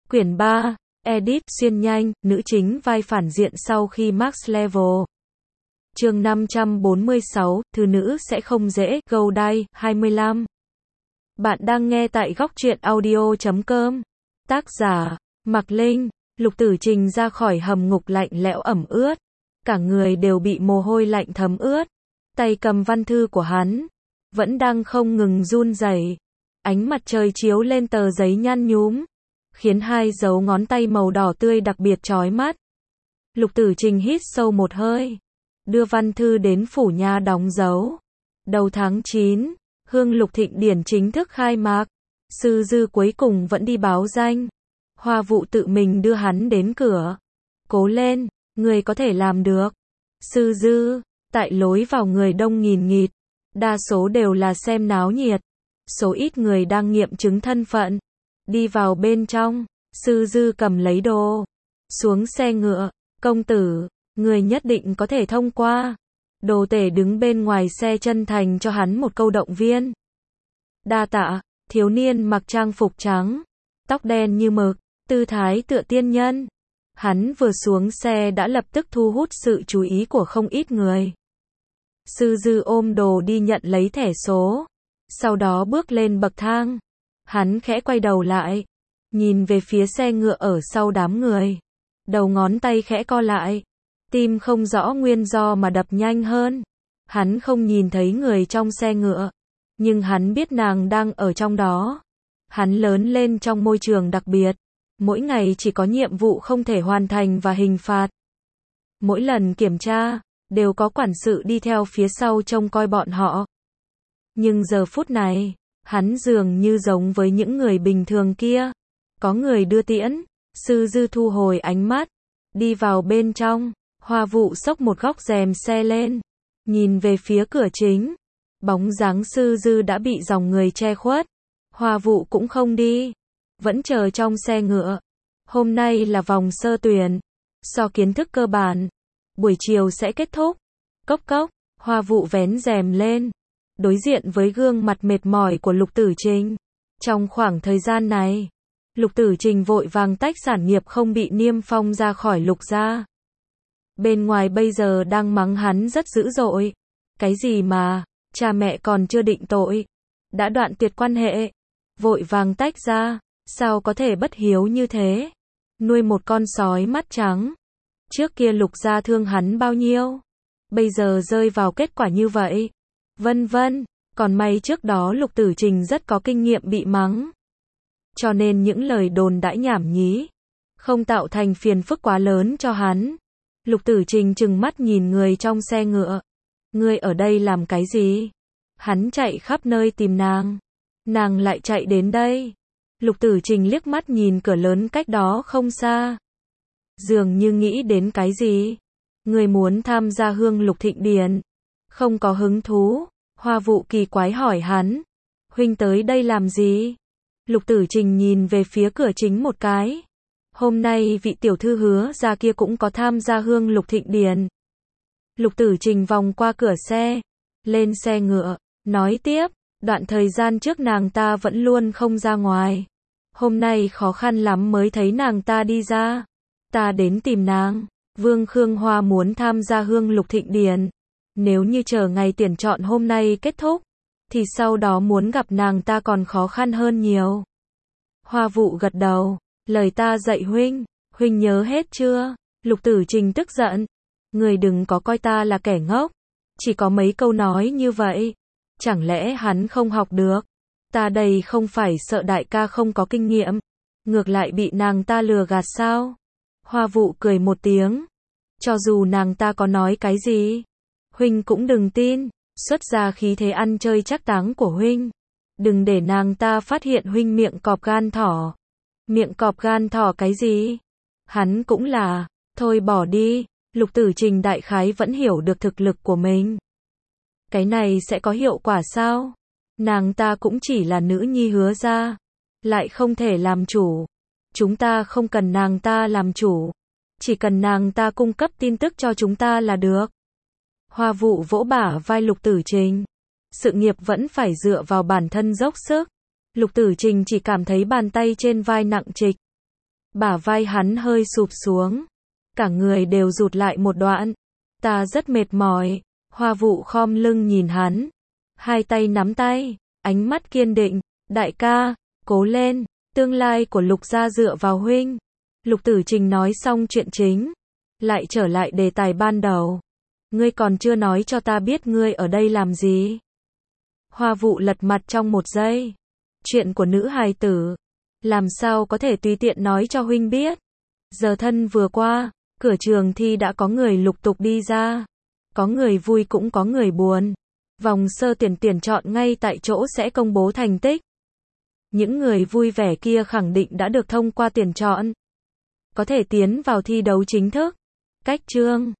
Quyển 3, Edit xuyên nhanh, nữ chính vai phản diện sau khi Max Level. Chương 546, thứ nữ sẽ không dễ, Go Die, 25. Bạn đang nghe tại góc truyện audio.com. Tác giả, Mạc Linh. Lục Tử Trình ra khỏi hầm ngục lạnh lẽo ẩm ướt. Cả người đều bị mồ hôi lạnh thấm ướt. Tay cầm văn thư của hắn, vẫn đang không ngừng run rẩy. Ánh mặt trời chiếu lên tờ giấy nhăn nhúm, khiến hai dấu ngón tay màu đỏ tươi đặc biệt chói mắt. Lục Tử Trình hít sâu một hơi, đưa văn thư đến phủ nha đóng dấu. Đầu tháng 9, Hương Lục Thịnh Điển chính thức khai mạc. Sư Dư cuối cùng vẫn đi báo danh. Hoa Vụ tự mình đưa hắn đến cửa. Cố lên, người có thể làm được. Sư Dư, tại lối vào người đông nghìn nghịt. Đa số đều là xem náo nhiệt. Số ít người đang nghiệm chứng thân phận. Đi vào bên trong, Sư Dư cầm lấy đồ. Xuống xe ngựa, công tử, người nhất định có thể thông qua. Đồ tể đứng bên ngoài xe chân thành cho hắn một câu động viên. Đa tạ, thiếu niên mặc trang phục trắng, tóc đen như mực, tư thái tựa tiên nhân. Hắn vừa xuống xe đã lập tức thu hút sự chú ý của không ít người. Sư Dư ôm đồ đi nhận lấy thẻ số, sau đó bước lên bậc thang. Hắn khẽ quay đầu lại, nhìn về phía xe ngựa ở sau đám người. Đầu ngón tay khẽ co lại, tim không rõ nguyên do mà đập nhanh hơn. Hắn không nhìn thấy người trong xe ngựa, nhưng hắn biết nàng đang ở trong đó. Hắn lớn lên trong môi trường đặc biệt, mỗi ngày chỉ có nhiệm vụ không thể hoàn thành và hình phạt. Mỗi lần kiểm tra, đều có quản sự đi theo phía sau trông coi bọn họ. Nhưng giờ phút này, hắn dường như giống với những người bình thường kia. Có người đưa tiễn, Sư Dư thu hồi ánh mắt, đi vào bên trong. Hoa Vụ xốc một góc rèm xe lên, nhìn về phía cửa chính. Bóng dáng Sư Dư đã bị dòng người che khuất. Hoa Vụ cũng không đi, vẫn chờ trong xe ngựa. Hôm nay là vòng sơ tuyển, so kiến thức cơ bản, buổi chiều sẽ kết thúc. Cốc cốc, Hoa Vụ vén rèm lên, đối diện với gương mặt mệt mỏi của Lục Tử Trình. Trong khoảng thời gian này, Lục Tử Trình vội vàng tách sản nghiệp không bị niêm phong ra khỏi Lục gia. Bên ngoài bây giờ đang mắng hắn rất dữ dội. Cái gì mà, cha mẹ còn chưa định tội, đã đoạn tuyệt quan hệ, vội vàng tách ra, sao có thể bất hiếu như thế? Nuôi một con sói mắt trắng. Trước kia Lục gia thương hắn bao nhiêu, bây giờ rơi vào kết quả như vậy. Vân vân, còn may trước đó Lục Tử Trình rất có kinh nghiệm bị mắng. Cho nên những lời đồn đãi nhảm nhí, không tạo thành phiền phức quá lớn cho hắn. Lục Tử Trình trừng mắt nhìn người trong xe ngựa. Ngươi ở đây làm cái gì? Hắn chạy khắp nơi tìm nàng. Nàng lại chạy đến đây. Lục Tử Trình liếc mắt nhìn cửa lớn cách đó không xa. Dường như nghĩ đến cái gì. Ngươi muốn tham gia Hương Lục Thịnh Điển? Không có hứng thú. Hoa Vụ kỳ quái hỏi hắn. Huynh tới đây làm gì? Lục Tử Trình nhìn về phía cửa chính một cái. Hôm nay vị tiểu thư Hứa gia kia cũng có tham gia Hương Lục Thịnh Điển. Lục Tử Trình vòng qua cửa xe, lên xe ngựa, nói tiếp, đoạn thời gian trước nàng ta vẫn luôn không ra ngoài. Hôm nay khó khăn lắm mới thấy nàng ta đi ra. Ta đến tìm nàng. Vương Khương Hoa muốn tham gia Hương Lục Thịnh Điển. Nếu như chờ ngày tuyển chọn hôm nay kết thúc, thì sau đó muốn gặp nàng ta còn khó khăn hơn nhiều. Hoa Vụ gật đầu, lời ta dạy huynh, huynh nhớ hết chưa? Lục Tử Trình tức giận, người đừng có coi ta là kẻ ngốc, chỉ có mấy câu nói như vậy, chẳng lẽ hắn không học được? Ta đây không phải sợ đại ca không có kinh nghiệm, ngược lại bị nàng ta lừa gạt sao? Hoa Vụ cười một tiếng, cho dù nàng ta có nói cái gì, huynh cũng đừng tin, xuất ra khí thế ăn chơi chắc táng của huynh. Đừng để nàng ta phát hiện huynh miệng cọp gan thỏ. Miệng cọp gan thỏ cái gì? Hắn cũng là, thôi bỏ đi. Lục Tử Trình đại khái vẫn hiểu được thực lực của mình. Cái này sẽ có hiệu quả sao? Nàng ta cũng chỉ là nữ nhi Hứa gia, lại không thể làm chủ. Chúng ta không cần nàng ta làm chủ, chỉ cần nàng ta cung cấp tin tức cho chúng ta là được. Hoa Vụ vỗ bả vai Lục Tử Trình. Sự nghiệp vẫn phải dựa vào bản thân dốc sức. Lục Tử Trình chỉ cảm thấy bàn tay trên vai nặng trịch. Bả vai hắn hơi sụp xuống. Cả người đều rụt lại một đoạn. Ta rất mệt mỏi. Hoa Vụ khom lưng nhìn hắn. Hai tay nắm tay. Ánh mắt kiên định. Đại ca, cố lên. Tương lai của Lục gia dựa vào huynh. Lục Tử Trình nói xong chuyện chính. Lại trở lại đề tài ban đầu. Ngươi còn chưa nói cho ta biết ngươi ở đây làm gì. Hoa Vụ lật mặt trong một giây. Chuyện của nữ hài tử. Làm sao có thể tùy tiện nói cho huynh biết. Giờ thân vừa qua, cửa trường thi đã có người lục tục đi ra. Có người vui cũng có người buồn. Vòng sơ tuyển chọn ngay tại chỗ sẽ công bố thành tích. Những người vui vẻ kia khẳng định đã được thông qua tuyển chọn. Có thể tiến vào thi đấu chính thức. Cách chương